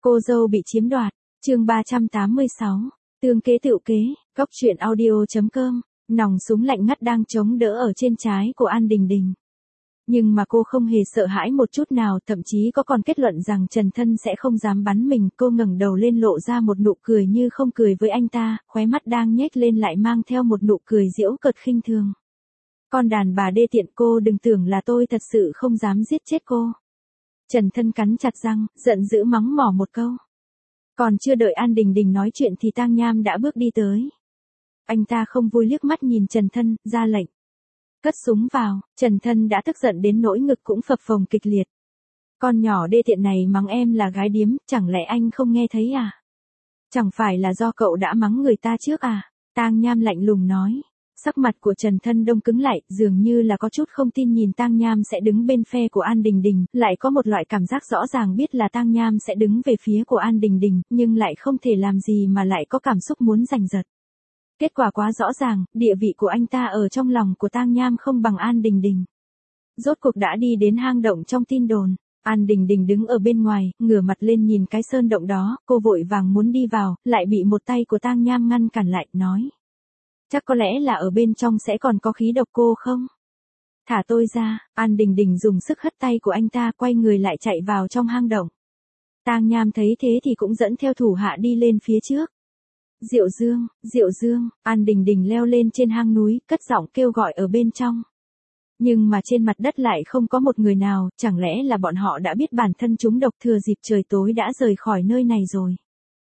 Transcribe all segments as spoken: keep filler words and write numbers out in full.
Cô dâu bị chiếm đoạt, chương ba trăm tám mươi sáu, tương kế tựu kế, góc truyện audio.com, nòng súng lạnh ngắt đang chống đỡ ở trên trái của An Đình Đình. Nhưng mà cô không hề sợ hãi một chút nào, thậm chí có còn kết luận rằng Trần Thân sẽ không dám bắn mình. Cô ngẩng đầu lên lộ ra một nụ cười như không cười với anh ta, khóe mắt đang nhếch lên lại mang theo một nụ cười giễu cợt khinh thường. Con đàn bà đê tiện, cô đừng tưởng là tôi thật sự không dám giết chết cô. Trần Thân cắn chặt răng, giận dữ mắng mỏ một câu. Còn chưa đợi An Đình Đình nói chuyện thì Tang Nham đã bước đi tới. Anh ta không vui liếc mắt nhìn Trần Thân, ra lệnh. Cất súng vào. Trần Thân đã tức giận đến nỗi ngực cũng phập phồng kịch liệt. Con nhỏ đê tiện này mắng em là gái điếm, chẳng lẽ anh không nghe thấy à? Chẳng phải là do cậu đã mắng người ta trước à? Tang Nham lạnh lùng nói. Sắc mặt của Trần Thân đông cứng lại, dường như là có chút không tin nhìn Tang Nham sẽ đứng bên phe của An Đình Đình, lại có một loại cảm giác rõ ràng biết là Tang Nham sẽ đứng về phía của An Đình Đình, nhưng lại không thể làm gì mà lại có cảm xúc muốn giành giật. Kết quả quá rõ ràng, địa vị của anh ta ở trong lòng của Tang Nham không bằng An Đình Đình. Rốt cuộc đã đi đến hang động trong tin đồn. An Đình Đình đứng ở bên ngoài, ngửa mặt lên nhìn cái sơn động đó, cô vội vàng muốn đi vào, lại bị một tay của Tang Nham ngăn cản lại, nói. Chắc có lẽ là ở bên trong sẽ còn có khí độc cô không? Thả tôi ra. An Đình Đình dùng sức hất tay của anh ta, quay người lại chạy vào trong hang động. Tang Nham thấy thế thì cũng dẫn theo thủ hạ đi lên phía trước. Diệu Dương, Diệu Dương. An Đình Đình leo lên trên hang núi, cất giọng kêu gọi ở bên trong. Nhưng mà trên mặt đất lại không có một người nào, chẳng lẽ là bọn họ đã biết bản thân chúng độc, thừa dịp trời tối đã rời khỏi nơi này rồi.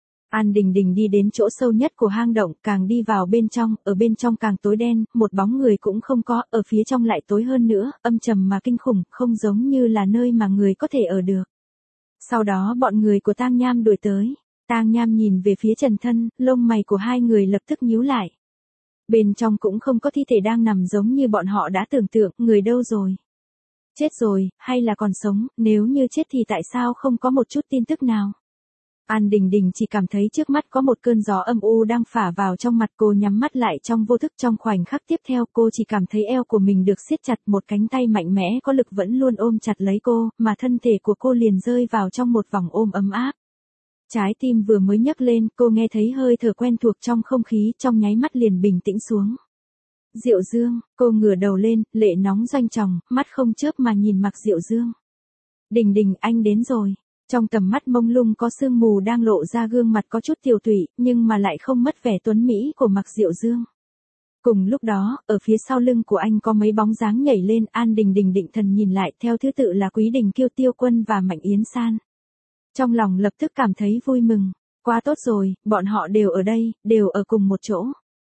An Đình Đình đi đến chỗ sâu nhất của hang động, càng đi vào bên trong, ở bên trong càng tối đen, một bóng người cũng không có, ở phía trong lại tối hơn nữa, âm trầm mà kinh khủng, không giống như là nơi mà người có thể ở được. Sau đó bọn người của Tang Nham đuổi tới. Tang Nham nhìn về phía Trần Thân, lông mày của hai người lập tức nhíu lại. Bên trong cũng không có thi thể đang nằm giống như bọn họ đã tưởng tượng, người đâu rồi? Chết rồi, hay là còn sống, nếu như chết thì tại sao không có một chút tin tức nào? An Đình Đình chỉ cảm thấy trước mắt có một cơn gió âm u đang phả vào trong mặt, cô nhắm mắt lại trong vô thức. Trong khoảnh khắc tiếp theo cô chỉ cảm thấy eo của mình được siết chặt, một cánh tay mạnh mẽ có lực vẫn luôn ôm chặt lấy cô, mà thân thể của cô liền rơi vào trong một vòng ôm ấm áp. Trái tim vừa mới nhấc lên, cô nghe thấy hơi thở quen thuộc trong không khí, trong nháy mắt liền bình tĩnh xuống. Diệu Dương. Cô ngửa đầu lên, lệ nóng doanh tròng, mắt không chớp mà nhìn Mạc Diệu Dương. Đình Đình, anh đến rồi. Trong tầm mắt mông lung có sương mù đang lộ ra gương mặt có chút tiều tụy, nhưng mà lại không mất vẻ tuấn mỹ của Mạc Diệu Dương. Cùng lúc đó, ở phía sau lưng của anh có mấy bóng dáng nhảy lên. An Đình Đình định thần nhìn lại, theo thứ tự là Quý Đình Kiêu, Tiêu Quân và Mạnh Yến San. Trong lòng lập tức cảm thấy vui mừng. Quá tốt rồi, bọn họ đều ở đây, đều ở cùng một chỗ.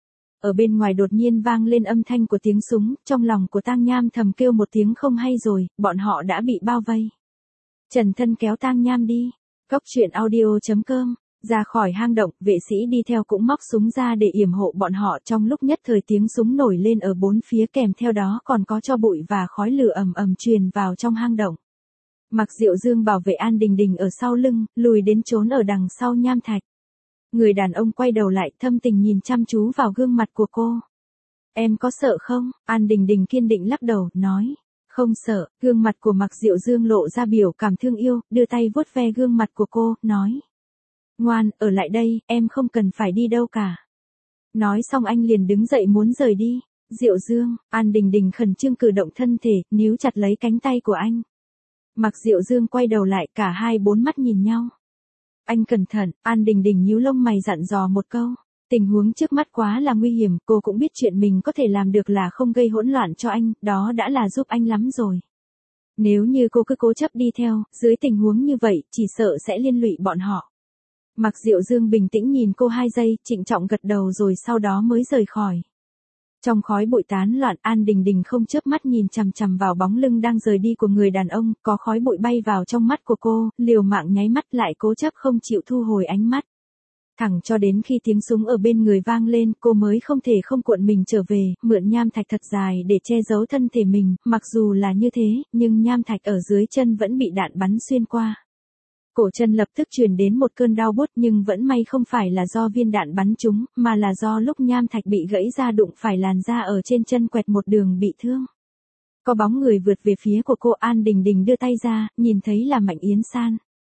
Ở bên ngoài đột nhiên vang lên âm thanh của tiếng súng, trong lòng của Tang Nham thầm kêu một tiếng không hay rồi, bọn họ đã bị bao vây. Trần Thân kéo Tang Nham đi. Góc truyện audio.com. Ra khỏi hang động, vệ sĩ đi theo cũng móc súng ra để yểm hộ bọn họ. Trong lúc nhất thời tiếng súng nổi lên ở bốn phía, kèm theo đó còn có tro bụi và khói lửa ầm ầm truyền vào trong hang động. Mạc Diệu Dương bảo vệ An Đình Đình ở sau lưng, lùi đến trốn ở đằng sau nham thạch. Người đàn ông quay đầu lại, thâm tình nhìn chăm chú vào gương mặt của cô. Em có sợ không? An Đình Đình kiên định lắc đầu, nói. Không sợ. Gương mặt của Mạc Diệu Dương lộ ra biểu cảm thương yêu, đưa tay vuốt ve gương mặt của cô, nói. Ngoan, ở lại đây, em không cần phải đi đâu cả. Nói xong anh liền đứng dậy muốn rời đi. Diệu Dương. An Đình Đình khẩn trương cử động thân thể, níu chặt lấy cánh tay của anh. Mạc Diệu Dương quay đầu lại, cả hai bốn mắt nhìn nhau. Anh cẩn thận. An Đình Đình nhíu lông mày dặn dò một câu. Tình huống trước mắt quá là nguy hiểm, cô cũng biết chuyện mình có thể làm được là không gây hỗn loạn cho anh, đó đã là giúp anh lắm rồi. Nếu như cô cứ cố chấp đi theo, dưới tình huống như vậy, chỉ sợ sẽ liên lụy bọn họ. Mạc Diệu Dương bình tĩnh nhìn cô hai giây, trịnh trọng gật đầu rồi sau đó mới rời khỏi. Trong khói bụi tán loạn, An Đình Đình không chớp mắt nhìn chằm chằm vào bóng lưng đang rời đi của người đàn ông, có khói bụi bay vào trong mắt của cô, liều mạng nháy mắt lại cố chấp không chịu thu hồi ánh mắt. Thẳng cho đến khi tiếng súng ở bên người vang lên, cô mới không thể không cuộn mình trở về, mượn nham thạch thật dài để che giấu thân thể mình, mặc dù là như thế, nhưng nham thạch ở dưới chân vẫn bị đạn bắn xuyên qua. Cổ chân lập tức truyền đến một cơn đau buốt, nhưng vẫn may không phải là do viên đạn bắn trúng, mà là do lúc nham thạch bị gãy ra đụng phải làn da ở trên chân quẹt một đường bị thương. Có bóng người vượt về phía của cô. An Đình Đình đưa tay ra, nhìn thấy là Mạnh Yến San.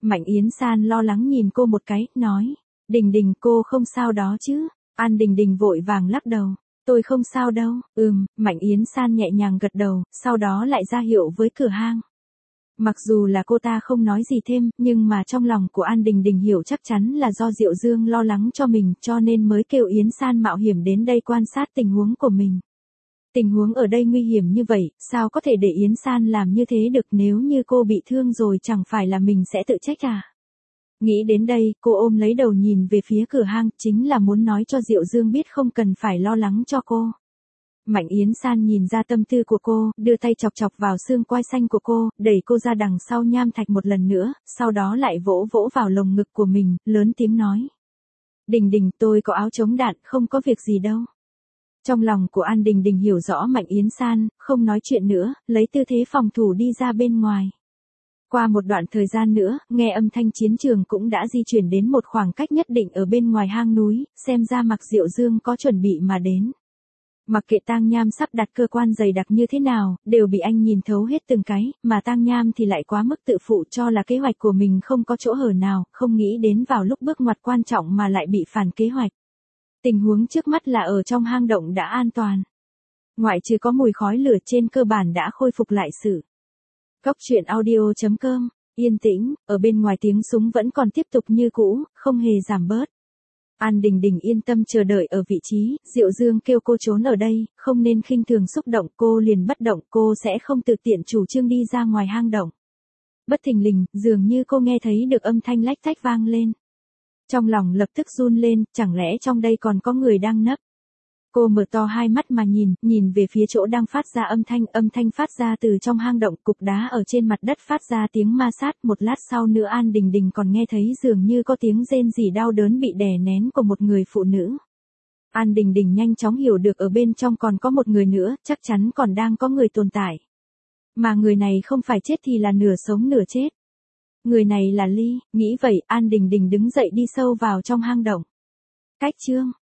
Mạnh Yến San lo lắng nhìn cô một cái, nói. Đình Đình, cô không sao đó chứ? An Đình Đình vội vàng lắc đầu. Tôi không sao đâu. Ừm, Mạnh Yến San nhẹ nhàng gật đầu, sau đó lại ra hiệu với Cửa Hang. Mặc dù là cô ta không nói gì thêm, nhưng mà trong lòng của An Đình Đình hiểu chắc chắn là do Diệu Dương lo lắng cho mình, cho nên mới kêu Yến San mạo hiểm đến đây quan sát tình huống của mình. Tình huống ở đây nguy hiểm như vậy, sao có thể để Yến San làm như thế được, nếu như cô bị thương rồi chẳng phải là mình sẽ tự trách à? Nghĩ đến đây, cô ôm lấy đầu nhìn về phía Cửa Hang, chính là muốn nói cho Diệu Dương biết không cần phải lo lắng cho cô. Mạnh Yến San nhìn ra tâm tư của cô, đưa tay chọc chọc vào xương quai xanh của cô, đẩy cô ra đằng sau nham thạch một lần nữa, sau đó lại vỗ vỗ vào lồng ngực của mình, lớn tiếng nói. Đình Đình, tôi có áo chống đạn, không có việc gì đâu. Trong lòng của An Đình Đình hiểu rõ Mạnh Yến San, không nói chuyện nữa, lấy tư thế phòng thủ đi ra bên ngoài. Qua một đoạn thời gian nữa, nghe âm thanh chiến trường cũng đã di chuyển đến một khoảng cách nhất định ở bên ngoài hang núi, xem ra Mạc Diệu Dương có chuẩn bị mà đến. Mặc kệ tang nham sắp đặt cơ quan dày đặc như thế nào, đều bị anh nhìn thấu hết từng cái, mà tang nham thì lại quá mức tự phụ cho là kế hoạch của mình không có chỗ hở nào, không nghĩ đến vào lúc bước ngoặt quan trọng mà lại bị phản kế hoạch. Tình huống trước mắt là ở trong hang động đã an toàn. Ngoại trừ có mùi khói lửa trên cơ bản đã khôi phục lại sự. Cốc truyện audio chấm com, yên tĩnh, ở bên ngoài tiếng súng vẫn còn tiếp tục như cũ, không hề giảm bớt. An Đình Đình yên tâm chờ đợi ở vị trí, Diệu Dương kêu cô trốn ở đây, không nên khinh thường xúc động, cô liền bất động, cô sẽ không tự tiện chủ trương đi ra ngoài hang động. Bất thình lình, dường như cô nghe thấy được âm thanh lách tách vang lên. Trong lòng lập tức run lên, chẳng lẽ trong đây còn có người đang nấp. Cô mở to hai mắt mà nhìn, nhìn về phía chỗ đang phát ra âm thanh, âm thanh phát ra từ trong hang động, cục đá ở trên mặt đất phát ra tiếng ma sát, một lát sau nữa An Đình Đình còn nghe thấy dường như có tiếng rên rỉ đau đớn bị đè nén của một người phụ nữ. An Đình Đình nhanh chóng hiểu được ở bên trong còn có một người nữa, chắc chắn còn đang có người tồn tại. Mà người này không phải chết thì là nửa sống nửa chết. Người này là Ly, nghĩ vậy An Đình Đình đứng dậy đi sâu vào trong hang động. Cách chương